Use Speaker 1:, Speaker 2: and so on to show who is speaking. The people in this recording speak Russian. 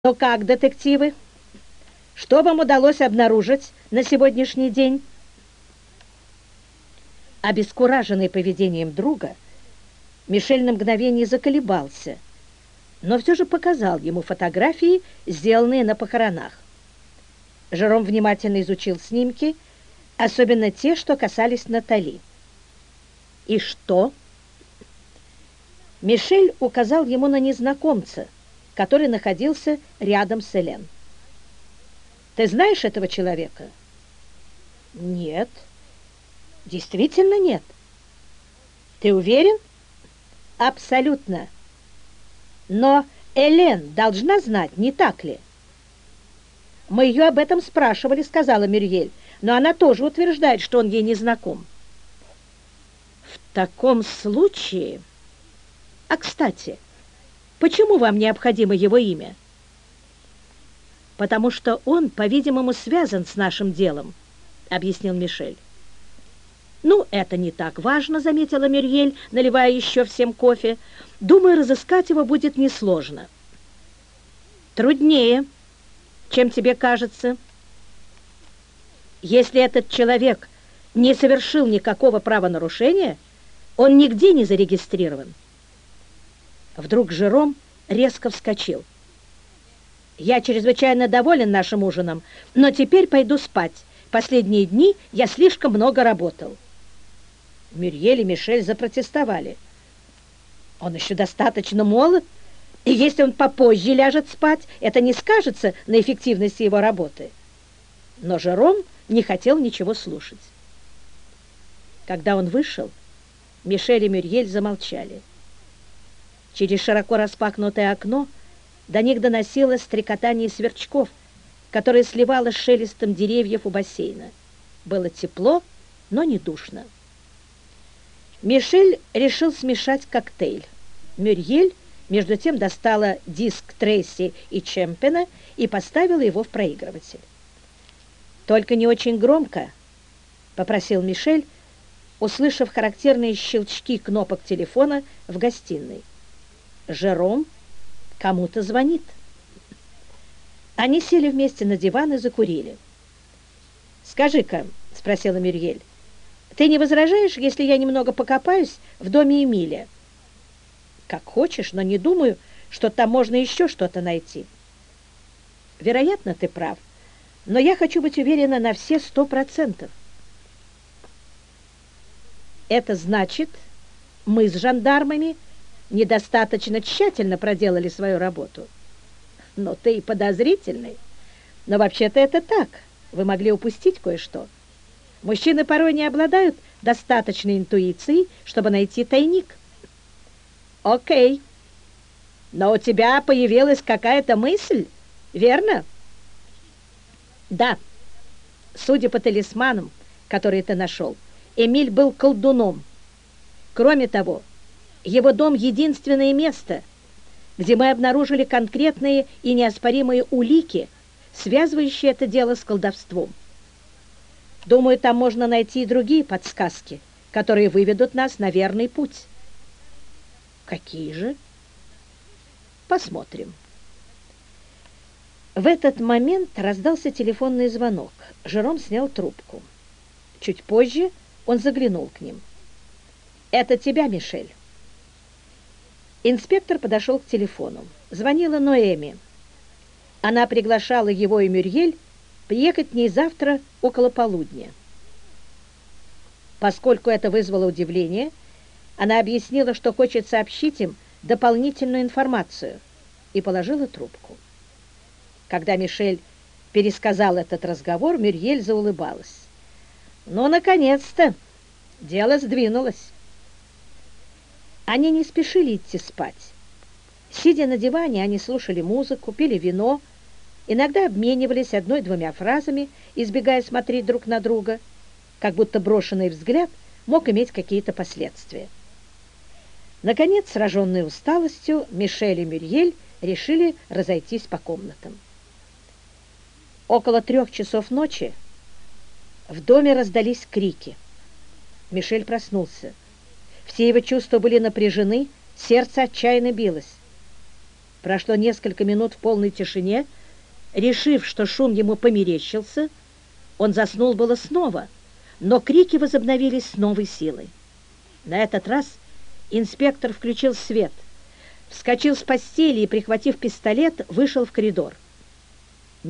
Speaker 1: Ну как, детективы, что вам удалось обнаружить на сегодняшний день? Обескураженный поведением друга, Мишель на мгновение заколебался, но все же показал ему фотографии, сделанные на похоронах. Жером внимательно изучил снимки, особенно те, что касались Натали. И что? Мишель указал ему на незнакомца, который находился рядом с Элен. «Ты знаешь этого человека?» «Нет». «Действительно нет?» «Ты уверен?» «Абсолютно. Но Элен должна знать, не так ли?» «Мы ее об этом спрашивали», — сказала Мюрьель, «но она тоже утверждает, что он ей не знаком». «В таком случае...» «А, кстати, почему вам необходимо его имя?» «Потому что он, по-видимому, связан с нашим делом», — объяснил Мишель. «Ну, это не так важно», — заметила Мюрьель, наливая еще всем кофе. «Думаю, разыскать его будет несложно». «Труднее, чем тебе кажется. Если этот человек не совершил никакого правонарушения, он нигде не зарегистрирован». Вдруг Жером резко вскочил. «Я чрезвычайно доволен нашим ужином, но теперь пойду спать. Последние дни я слишком много работал». Мюрьель и Мишель запротестовали. «Он еще достаточно молод, и если он попозже ляжет спать, это не скажется на эффективности его работы». Но Жером не хотел ничего слушать. Когда он вышел, Мишель и Мюрьель замолчали. Через широко распахнутое окно до них доносилось стрекотание сверчков, которое сливалось с шелестом деревьев у бассейна. Было тепло, но не душно. Мишель решил смешать коктейль. Мюрьель, между тем, достала диск Трейси и Чемпена и поставила его в проигрыватель. «Только не очень громко», — попросил Мишель, услышав характерные щелчки кнопок телефона в гостиной. Жером кому-то звонит. Они сели вместе на диван и закурили. «Скажи-ка», — спросила Мюрьель, «ты не возражаешь, если я немного покопаюсь в доме Эмиля?» «Как хочешь, но не думаю, что там можно еще что-то найти». «Вероятно, ты прав, но я хочу быть уверена на все 100%. Это значит, мы с жандармами недостаточно тщательно проделали свою работу». «Но ты и подозрительный. Но вообще-то это так. Вы могли упустить кое-что. Мужчины порой не обладают достаточной интуицией, чтобы найти тайник». «Окей. Но у тебя появилась какая-то мысль, верно?» «Да. Судя по талисманам, которые ты нашел, Эмиль был колдуном. Кроме того, его дом — единственное место, где мы обнаружили конкретные и неоспоримые улики, связывающие это дело с колдовством. Думаю, там можно найти и другие подсказки, которые выведут нас на верный путь». «Какие же?» «Посмотрим». В этот момент раздался телефонный звонок. Жером снял трубку. Чуть позже он заглянул к ним. «Это тебя, Мишель». Инспектор подошел к телефону. Звонила Ноэми. Она приглашала его и Мюрьель приехать к ней завтра около полудня. Поскольку это вызвало удивление, она объяснила, что хочет сообщить им дополнительную информацию, и положила трубку. Когда Мишель пересказал этот разговор, Мюрьель заулыбалась. «Ну, наконец-то! Дело сдвинулось». Они не спешили идти спать. Сидя на диване, они слушали музыку, пили вино, иногда обменивались одной-двумя фразами, избегая смотреть друг на друга, как будто брошенный взгляд мог иметь какие-то последствия. Наконец, сраженные усталостью, Мишель и Мюрьель решили разойтись по комнатам. Около 3 часов ночи в доме раздались крики. Мишель проснулся. Все его чувства были напряжены, сердце отчаянно билось. Прошло несколько минут в полной тишине. Решив, что шум ему померещился, он заснул было снова, но крики возобновились с новой силой. На этот раз инспектор включил свет, вскочил с постели и, прихватив пистолет, вышел в коридор.